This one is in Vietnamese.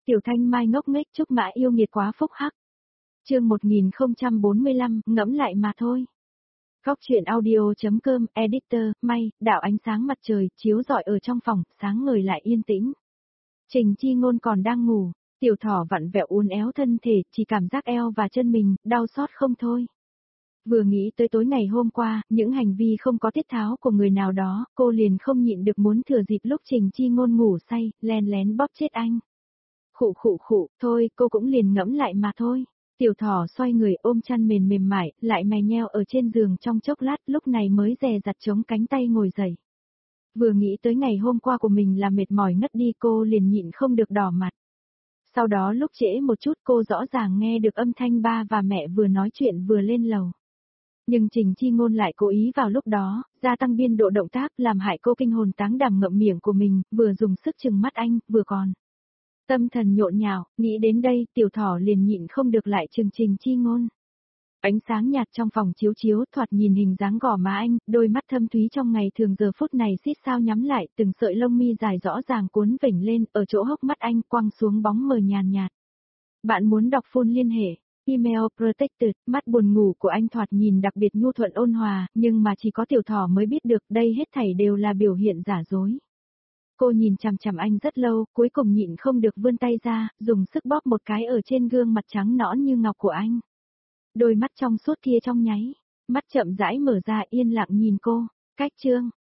Tiểu Thanh Mai ngốc nghếch chúc mã yêu nghiệt quá phúc hắc. Chương 1045, ngẫm lại mà thôi. Góc truyện audio.com, editor, May, đạo ánh sáng mặt trời, chiếu rọi ở trong phòng, sáng ngời lại yên tĩnh. Trình Chi Ngôn còn đang ngủ, tiểu thỏ vặn vẹo uốn éo thân thể, chỉ cảm giác eo và chân mình, đau xót không thôi. Vừa nghĩ tới tối ngày hôm qua, những hành vi không có tiết tháo của người nào đó, cô liền không nhịn được muốn thừa dịp lúc Trình Chi Ngôn ngủ say, len lén bóp chết anh. Khụ, thôi, cô cũng liền ngẫm lại mà thôi. Tiểu thỏ xoay người ôm chăn mềm mềm mại, lại mày nheo ở trên giường trong chốc lát, lúc này mới dè dặt chống cánh tay ngồi dậy. Vừa nghĩ tới ngày hôm qua của mình là mệt mỏi ngất đi, cô liền nhịn không được đỏ mặt. Sau đó lúc trễ một chút cô rõ ràng nghe được âm thanh ba và mẹ vừa nói chuyện vừa lên lầu. Nhưng Trình Chi Ngôn lại cố ý vào lúc đó, gia tăng biên độ động tác làm hại cô kinh hồn táng đảm ngậm miệng của mình, vừa dùng sức trừng mắt anh, vừa còn. Tâm thần nhộn nhạo, nghĩ đến đây, tiểu thỏ liền nhịn không được lại trừng Trình Chi Ngôn. Ánh sáng nhạt trong phòng chiếu chiếu thoạt nhìn hình dáng gò má anh, đôi mắt thâm thúy trong ngày thường giờ phút này xít sao nhắm lại, từng sợi lông mi dài rõ ràng cuốn vểnh lên, ở chỗ hốc mắt anh quăng xuống bóng mờ nhàn nhạt. Bạn muốn đọc full liên hệ. Email protected, mắt buồn ngủ của anh thoạt nhìn đặc biệt nhu thuận ôn hòa, nhưng mà chỉ có tiểu thỏ mới biết được đây hết thảy đều là biểu hiện giả dối. Cô nhìn chằm chằm anh rất lâu, cuối cùng nhịn không được vươn tay ra, dùng sức bóp một cái ở trên gương mặt trắng nõn như ngọc của anh. Đôi mắt trong suốt kia trong nháy, mắt chậm rãi mở ra yên lặng nhìn cô, cách chương.